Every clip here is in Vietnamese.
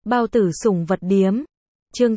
Bao tử sủng vật điếm. Chương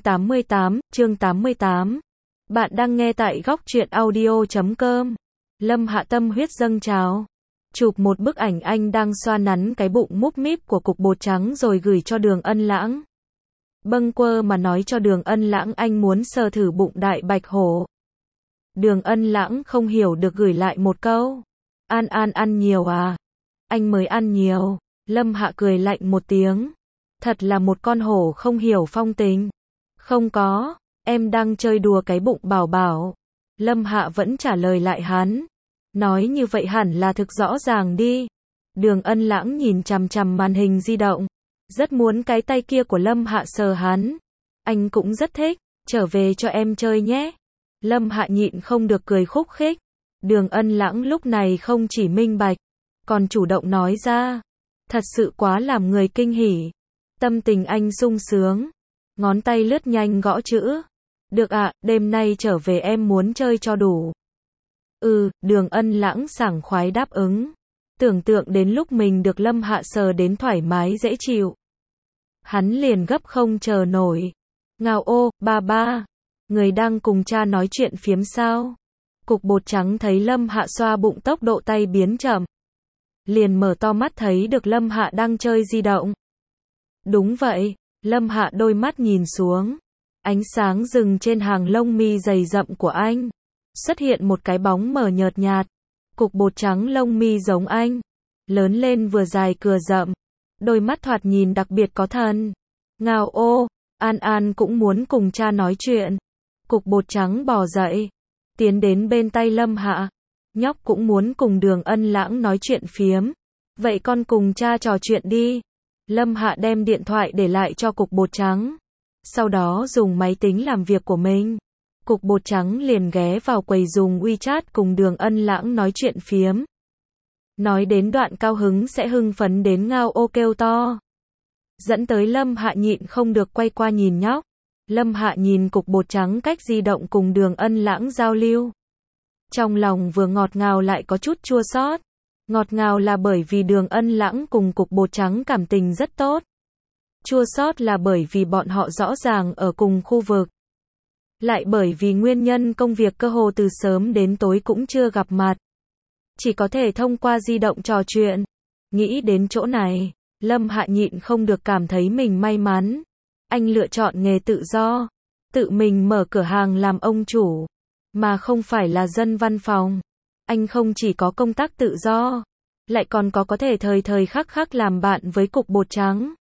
88. Bạn đang nghe tại góc truyện audio.com. Lâm Hạ tâm huyết dâng trào. Chụp một bức ảnh anh đang xoa nắn cái bụng múp míp của cục bột trắng rồi gửi cho Đường Ân Lãng. Bâng quơ mà nói cho Đường Ân Lãng anh muốn sờ thử bụng đại bạch hổ. Đường Ân Lãng không hiểu được gửi lại một câu. An ăn nhiều à? Anh mới ăn nhiều. Lâm Hạ cười lạnh một tiếng. Thật là một con hổ không hiểu phong tình. Không có, em đang chơi đùa cái bụng bảo bảo. Lâm Hạ vẫn trả lời lại hắn. Nói như vậy hẳn là thực rõ ràng đi. Đường Ân Lãng nhìn chằm chằm màn hình di động. Rất muốn cái tay kia của Lâm Hạ sờ hắn. Anh cũng rất thích, trở về cho em chơi nhé. Lâm Hạ nhịn không được cười khúc khích. Đường Ân Lãng lúc này không chỉ minh bạch, còn chủ động nói ra. Thật sự quá làm người kinh hỉ. Tâm tình anh sung sướng. Ngón tay lướt nhanh gõ chữ. Được ạ, đêm nay trở về em muốn chơi cho đủ. Đường Ân Lãng sảng khoái đáp ứng. Tưởng tượng đến lúc mình được Lâm Hạ sờ đến thoải mái dễ chịu. Hắn liền gấp không chờ nổi. Ngào ô, ba. Người đang cùng cha nói chuyện phiếm sao? Cục bột trắng thấy Lâm Hạ xoa bụng tốc độ tay biến chậm. Liền mở to mắt thấy được Lâm Hạ đang chơi di động. Đúng vậy, Lâm Hạ đôi mắt nhìn xuống. Ánh sáng dừng trên hàng lông mi dày rậm của anh. Xuất hiện một cái bóng mờ nhợt nhạt. Cục bột trắng lông mi giống anh. Lớn lên vừa dài vừa rậm. Đôi mắt thoạt nhìn đặc biệt có thần. Ngào ô, An cũng muốn cùng cha nói chuyện. Cục bột trắng bò dậy. Tiến đến bên tay Lâm Hạ. Nhóc cũng muốn cùng Đường Ân Lãng nói chuyện phiếm. Vậy con cùng cha trò chuyện đi. Lâm Hạ đem điện thoại để lại cho cục bột trắng. Sau đó dùng máy tính làm việc của mình. Cục bột trắng liền ghé vào quầy dùng WeChat cùng Đường Ân Lãng nói chuyện phiếm. Nói đến đoạn cao hứng sẽ hưng phấn đến ngao ô kêu to. Dẫn tới Lâm Hạ nhịn không được quay qua nhìn nhóc. Lâm Hạ nhìn cục bột trắng cách di động cùng Đường Ân Lãng giao lưu. Trong lòng vừa ngọt ngào lại có chút chua xót. Ngọt ngào là bởi vì Đường Ân Lãng cùng cục bột trắng cảm tình rất tốt. Chua xót là bởi vì bọn họ rõ ràng ở cùng khu vực. Lại bởi vì nguyên nhân công việc cơ hồ từ sớm đến tối cũng chưa gặp mặt. Chỉ có thể thông qua di động trò chuyện. Nghĩ đến chỗ này, Lâm Hạ nhịn không được cảm thấy mình may mắn. Anh lựa chọn nghề tự do. Tự mình mở cửa hàng làm ông chủ. Mà không phải là dân văn phòng. Anh không chỉ có công tác tự do. Lại còn có thể thời thời khắc khắc làm bạn với cục bột trắng.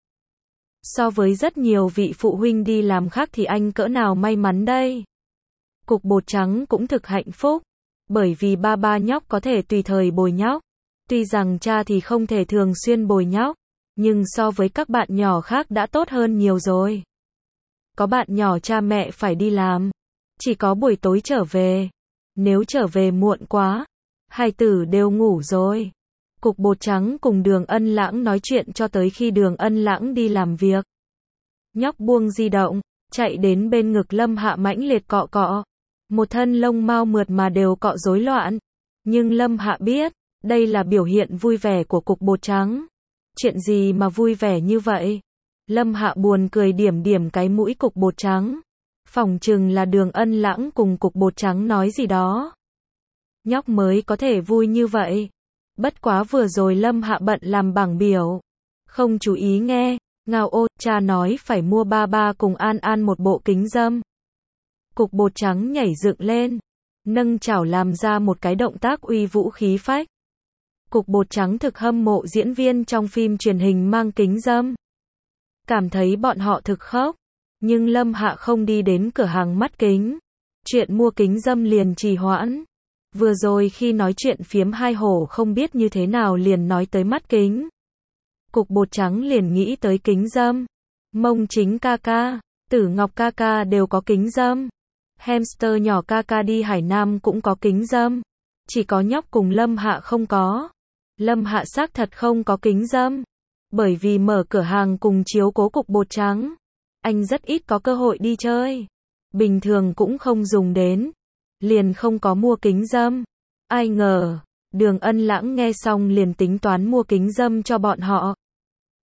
So với rất nhiều vị phụ huynh đi làm khác thì anh cỡ nào may mắn đây. Cục bột trắng cũng thực hạnh phúc. Bởi vì ba nhóc có thể tùy thời bồi nhóc. Tuy rằng cha thì không thể thường xuyên bồi nhóc. Nhưng so với các bạn nhỏ khác đã tốt hơn nhiều rồi. Có bạn nhỏ cha mẹ phải đi làm. Chỉ có buổi tối trở về. Nếu trở về muộn quá, hai tử đều ngủ rồi. Cục bột trắng cùng Đường Ân Lãng nói chuyện cho tới khi Đường Ân Lãng đi làm việc. Nhóc buông di động, chạy đến bên ngực Lâm Hạ mãnh liệt cọ cọ. Một thân lông mao mượt mà đều cọ rối loạn. Nhưng Lâm Hạ biết, đây là biểu hiện vui vẻ của cục bột trắng. Chuyện gì mà vui vẻ như vậy? Lâm Hạ buồn cười điểm cái mũi cục bột trắng. Phỏng chừng là Đường Ân Lãng cùng cục bột trắng nói gì đó. Nhóc mới có thể vui như vậy. Bất quá vừa rồi Lâm Hạ bận làm bảng biểu. Không chú ý nghe. Ngao ô, cha nói phải mua ba cùng An một bộ kính râm. Cục bột trắng nhảy dựng lên. Nâng chảo làm ra một cái động tác uy vũ khí phách. Cục bột trắng thực hâm mộ diễn viên trong phim truyền hình mang kính râm. Cảm thấy bọn họ thực khốc. Nhưng Lâm Hạ không đi đến cửa hàng mắt kính. Chuyện mua kính râm liền trì hoãn. Vừa rồi khi nói chuyện phiếm hai hổ không biết như thế nào liền nói tới mắt kính. Cục bột trắng liền nghĩ tới kính râm. Mông Chính ca ca, Tử Ngọc ca ca đều có kính râm. Hamster nhỏ ca ca đi Hải Nam cũng có kính râm. Chỉ có nhóc cùng Lâm Hạ không có. Lâm Hạ xác thật không có kính râm. Bởi vì mở cửa hàng cùng chiếu cố cục bột trắng. Anh rất ít có cơ hội đi chơi. Bình thường cũng không dùng đến. Liền không có mua kính râm. Ai ngờ, Đường Ân Lãng nghe xong liền tính toán mua kính râm cho bọn họ.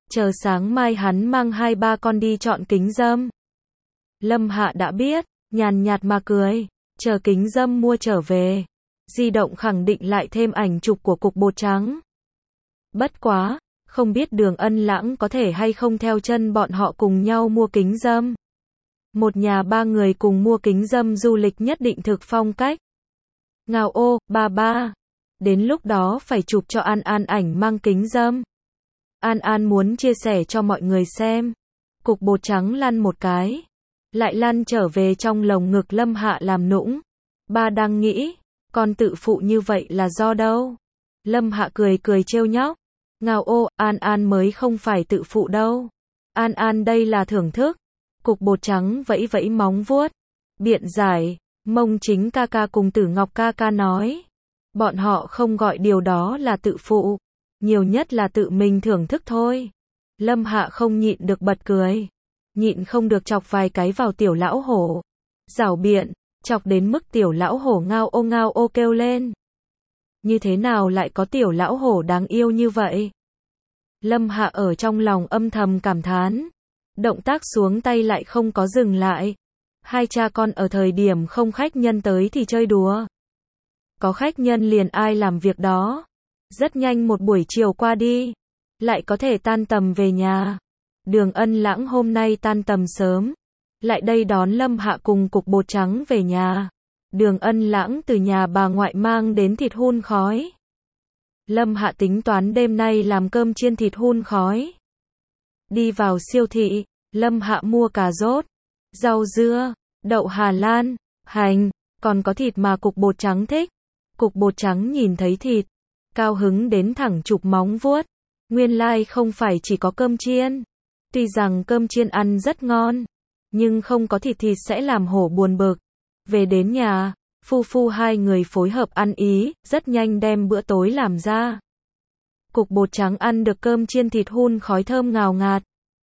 chờ sáng mai hắn mang 2-3 con đi chọn kính râm. Lâm Hạ đã biết, nhàn nhạt mà cười, chờ kính râm mua trở về. Di động khẳng định lại thêm ảnh chụp của cục bột trắng. Bất quá, không biết Đường Ân Lãng có thể hay không theo chân bọn họ cùng nhau mua kính râm. Một nhà 3 người cùng mua kính râm du lịch nhất định thực phong cách. Ngao ô, ba. Đến lúc đó phải chụp cho An An ảnh mang kính râm. An An muốn chia sẻ cho mọi người xem. Cục bột trắng lăn một cái. Lại lăn trở về trong lồng ngực Lâm Hạ làm nũng. Ba đang nghĩ, con tự phụ như vậy là do đâu? Lâm Hạ cười trêu nhóc. Ngao ô, An An mới không phải tự phụ đâu. An An đây là thưởng thức. Cục bột trắng vẫy vẫy móng vuốt. Biện giải, Mông Chính ca ca cùng Tử Ngọc ca ca nói. Bọn họ không gọi điều đó là tự phụ. Nhiều nhất là tự mình thưởng thức thôi. Lâm Hạ không nhịn được bật cười. Nhịn không được chọc vài cái vào tiểu lão hổ. Giảo biện, chọc đến mức tiểu lão hổ ngao ô kêu lên. Như thế nào lại có tiểu lão hổ đáng yêu như vậy? Lâm Hạ ở trong lòng âm thầm cảm thán. Động tác xuống tay lại không có dừng lại. Hai cha con ở thời điểm không khách nhân tới thì chơi đùa. Có khách nhân liền ai làm việc đó. Rất nhanh một buổi chiều qua đi. Lại có thể tan tầm về nhà. Đường Ân Lãng hôm nay tan tầm sớm. Lại đây đón Lâm Hạ cùng cục bột trắng về nhà. Đường Ân Lãng từ nhà bà ngoại mang đến thịt hun khói. Lâm Hạ tính toán đêm nay làm cơm chiên thịt hun khói. Đi vào siêu thị, Lâm Hạ mua cà rốt, rau dưa, đậu Hà Lan, hành, còn có thịt mà cục bột trắng thích. Cục bột trắng nhìn thấy thịt, cao hứng đến thẳng chụp móng vuốt. Nguyên lai không phải chỉ có cơm chiên. Tuy rằng cơm chiên ăn rất ngon, nhưng không có thịt sẽ làm hổ buồn bực. Về đến nhà, phu hai người phối hợp ăn ý, rất nhanh đem bữa tối làm ra. Cục bột trắng ăn được cơm chiên thịt hun khói thơm ngào ngạt.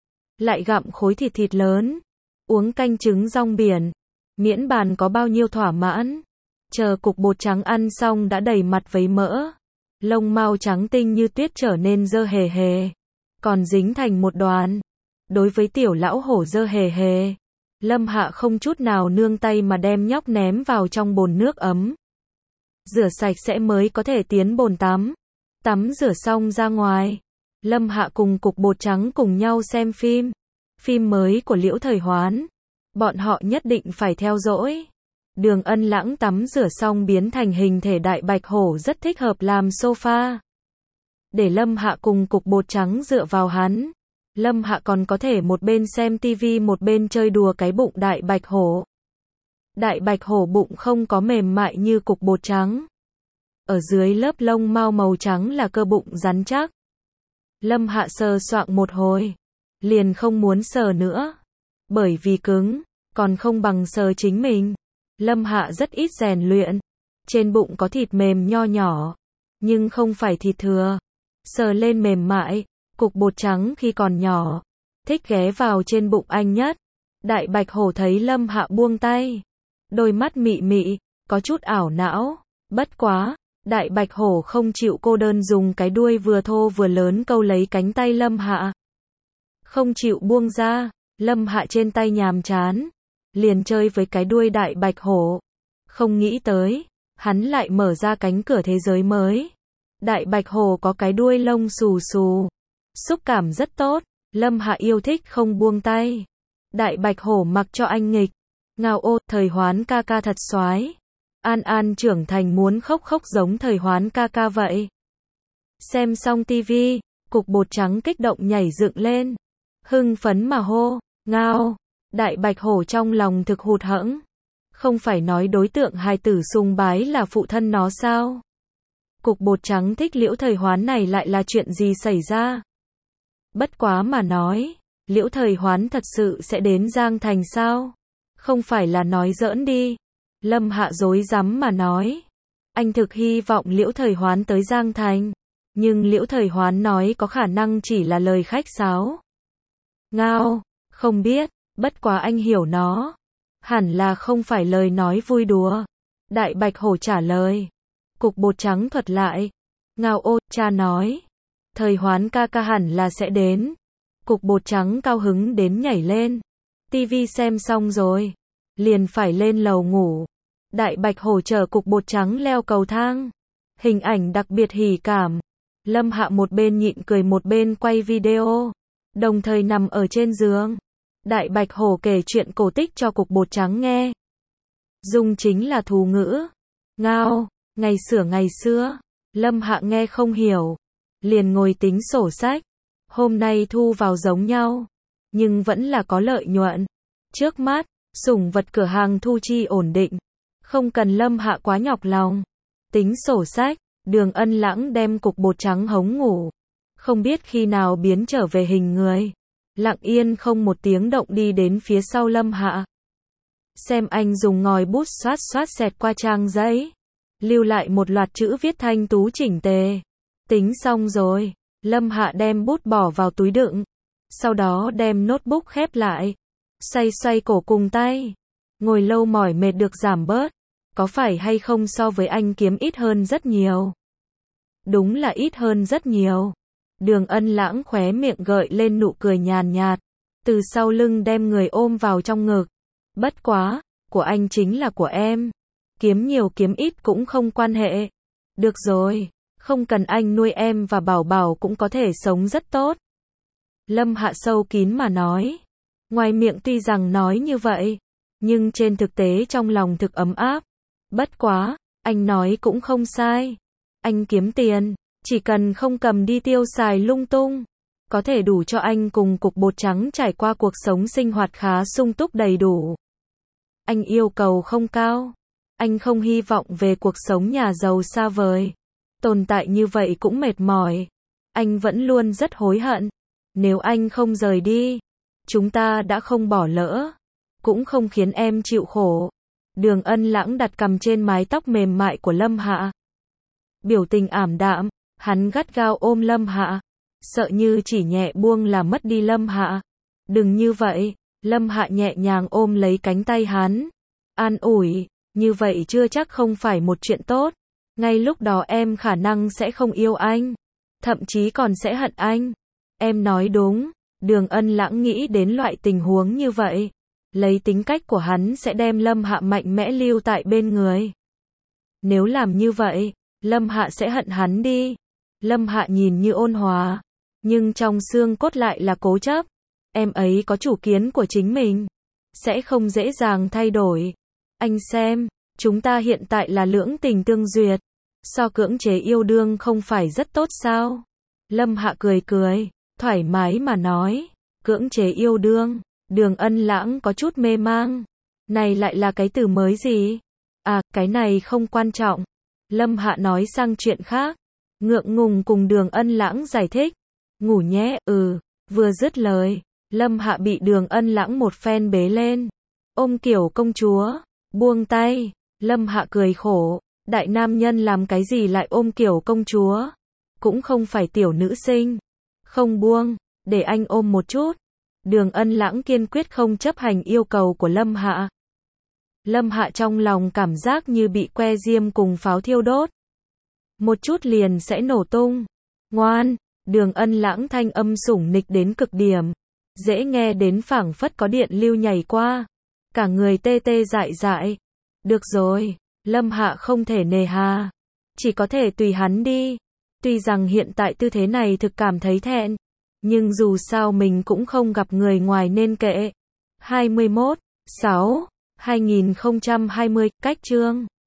Lại gặm khối thịt lớn, uống canh trứng rong biển, miễn bàn có bao nhiêu thỏa mãn. Chờ cục bột trắng ăn xong đã đầy mặt vấy mỡ. Lông mao trắng tinh như tuyết trở nên dơ hề hề. Còn dính thành một đoàn. Đối với tiểu lão hổ dơ hề hề, Lâm Hạ không chút nào nương tay mà đem nhóc ném vào trong bồn nước ấm. Rửa sạch sẽ mới có thể tiến bồn tắm. Tắm rửa xong ra ngoài. Lâm Hạ cùng cục bột trắng cùng nhau xem phim. Phim mới của Liễu Thời Hoán. Bọn họ nhất định phải theo dõi. Đường Ân Lãng tắm rửa xong biến thành hình thể đại bạch hổ rất thích hợp làm sofa. Để Lâm Hạ cùng cục bột trắng dựa vào hắn. Lâm Hạ còn có thể một bên xem tivi một bên chơi đùa cái bụng đại bạch hổ. Đại bạch hổ bụng không có mềm mại như cục bột trắng. Ở dưới lớp lông mao màu trắng là cơ bụng rắn chắc. Lâm Hạ sờ soạng một hồi. Liền không muốn sờ nữa. Bởi vì cứng, còn không bằng sờ chính mình. Lâm Hạ rất ít rèn luyện. Trên bụng có thịt mềm nho nhỏ. Nhưng không phải thịt thừa. Sờ lên mềm mại. Cục bột trắng khi còn nhỏ. Thích ghé vào trên bụng anh nhất. Đại bạch hổ thấy Lâm Hạ buông tay. Đôi mắt mị mị, có chút ảo não. Bất quá, đại bạch hổ không chịu cô đơn dùng cái đuôi vừa thô vừa lớn câu lấy cánh tay Lâm Hạ. Không chịu buông ra, Lâm Hạ trên tay nhàm chán. Liền chơi với cái đuôi đại bạch hổ. Không nghĩ tới, hắn lại mở ra cánh cửa thế giới mới. Đại bạch hổ có cái đuôi lông xù xù. Xúc cảm rất tốt, Lâm Hạ yêu thích không buông tay. Đại bạch hổ mặc cho anh nghịch. Ngao ô, Thời Hoán ca ca thật soái. An An trưởng thành muốn khóc giống Thời Hoán ca ca vậy. Xem xong tivi, cục bột trắng kích động nhảy dựng lên. Hưng phấn mà hô, ngao. Đại bạch hổ trong lòng thực hụt hẫng. Không phải nói đối tượng hài tử sùng bái là phụ thân nó sao? Cục bột trắng thích Liễu Thời Hoán này lại là chuyện gì xảy ra? Bất quá mà nói, Liễu Thời Hoán thật sự sẽ đến Giang Thành sao? Không phải là nói giỡn đi. Lâm Hạ dối rắm mà nói. Anh thực hy vọng Liễu Thời Hoán tới Giang Thành. Nhưng Liễu Thời Hoán nói có khả năng chỉ là lời khách sáo. Ngao, không biết, bất quá anh hiểu nó. Hẳn là không phải lời nói vui đùa. Đại bạch hổ trả lời. Cục bột trắng thuật lại. Ngao ô, cha nói. Thời Hoán ca ca hẳn là sẽ đến. Cục bột trắng cao hứng đến nhảy lên. Tivi xem xong rồi, liền phải lên lầu ngủ. Đại Bạch Hổ chở cục bột trắng leo cầu thang. Hình ảnh đặc biệt hỉ cảm. Lâm Hạ một bên nhịn cười một bên quay video, đồng thời nằm ở trên giường. Đại Bạch Hổ kể chuyện cổ tích cho cục bột trắng nghe. Dùng chính là thú ngữ. Ngao, ngày xưa. Lâm Hạ nghe không hiểu, liền ngồi tính sổ sách. Hôm nay thu vào giống nhau, nhưng vẫn là có lợi nhuận. Trước mắt, sủng vật cửa hàng thu chi ổn định, không cần Lâm Hạ quá nhọc lòng. Tính sổ sách, Đường Ân Lãng đem cục bột trắng hống ngủ. Không biết khi nào biến trở về hình người. Lặng yên không một tiếng động đi đến phía sau Lâm Hạ. Xem anh dùng ngòi bút xoát xoát xẹt qua trang giấy, lưu lại một loạt chữ viết thanh tú chỉnh tề. Tính xong rồi, Lâm Hạ đem bút bỏ vào túi đựng, sau đó đem notebook khép lại, xoay xoay cổ cùng tay. Ngồi lâu mỏi mệt được giảm bớt, có phải hay không so với anh kiếm ít hơn rất nhiều? Đúng là ít hơn rất nhiều. Đường Ân Lãng khóe miệng gợi lên nụ cười nhàn nhạt, từ sau lưng đem người ôm vào trong ngực. Bất quá, của anh chính là của em. Kiếm nhiều kiếm ít cũng không quan hệ. Được rồi, không cần anh nuôi em và Bảo Bảo cũng có thể sống rất tốt. Lâm Hạ sâu kín mà nói. Ngoài miệng tuy rằng nói như vậy, nhưng trên thực tế trong lòng thực ấm áp. Bất quá, anh nói cũng không sai. Anh kiếm tiền, chỉ cần không cầm đi tiêu xài lung tung, có thể đủ cho anh cùng cục bột trắng trải qua cuộc sống sinh hoạt khá sung túc đầy đủ. Anh yêu cầu không cao. Anh không hy vọng về cuộc sống nhà giàu xa vời. Tồn tại như vậy cũng mệt mỏi. Anh vẫn luôn rất hối hận. Nếu anh không rời đi, chúng ta đã không bỏ lỡ, cũng không khiến em chịu khổ. Đường Ân Lãng đặt cằm trên mái tóc mềm mại của Lâm Hạ. Biểu tình ảm đạm, hắn gắt gao ôm Lâm Hạ, sợ như chỉ nhẹ buông là mất đi Lâm Hạ. Đừng như vậy. Lâm Hạ nhẹ nhàng ôm lấy cánh tay hắn, an ủi, như vậy chưa chắc không phải một chuyện tốt. Ngay lúc đó em khả năng sẽ không yêu anh, thậm chí còn sẽ hận anh. Em nói đúng. Đường Ân Lãng nghĩ đến loại tình huống như vậy, lấy tính cách của hắn sẽ đem Lâm Hạ mạnh mẽ lưu tại bên người. Nếu làm như vậy, Lâm Hạ sẽ hận hắn đi. Lâm Hạ nhìn như ôn hòa, nhưng trong xương cốt lại là cố chấp. Em ấy có chủ kiến của chính mình, sẽ không dễ dàng thay đổi. Anh xem, chúng ta hiện tại là lưỡng tình tương duyệt, so cưỡng chế yêu đương không phải rất tốt sao? Lâm Hạ cười cười, thoải mái mà nói. Cưỡng chế yêu đương. Đường Ân Lãng có chút mê mang. Này lại là cái từ mới gì? À, cái này không quan trọng. Lâm Hạ nói sang chuyện khác, ngượng ngùng cùng Đường Ân Lãng giải thích. Ngủ nhé. Vừa dứt lời, Lâm Hạ bị Đường Ân Lãng một phen bế lên, ôm kiểu công chúa. Buông tay. Lâm Hạ cười khổ, đại nam nhân làm cái gì lại ôm kiểu công chúa? Cũng không phải tiểu nữ sinh. Không buông, để anh ôm một chút. Đường Ân Lãng kiên quyết không chấp hành yêu cầu của Lâm Hạ. Lâm Hạ trong lòng cảm giác như bị que diêm cùng pháo thiêu đốt. Một chút liền sẽ nổ tung. Ngoan. Đường Ân Lãng thanh âm sủng nịch đến cực điểm, dễ nghe đến phảng phất có điện lưu nhảy qua, cả người tê tê dại dại. Được rồi, Lâm Hạ không thể nề hà, chỉ có thể tùy hắn đi. Tuy rằng hiện tại tư thế này thực cảm thấy thẹn, nhưng dù sao mình cũng không gặp người ngoài nên kệ. 21/6/2020, cách chương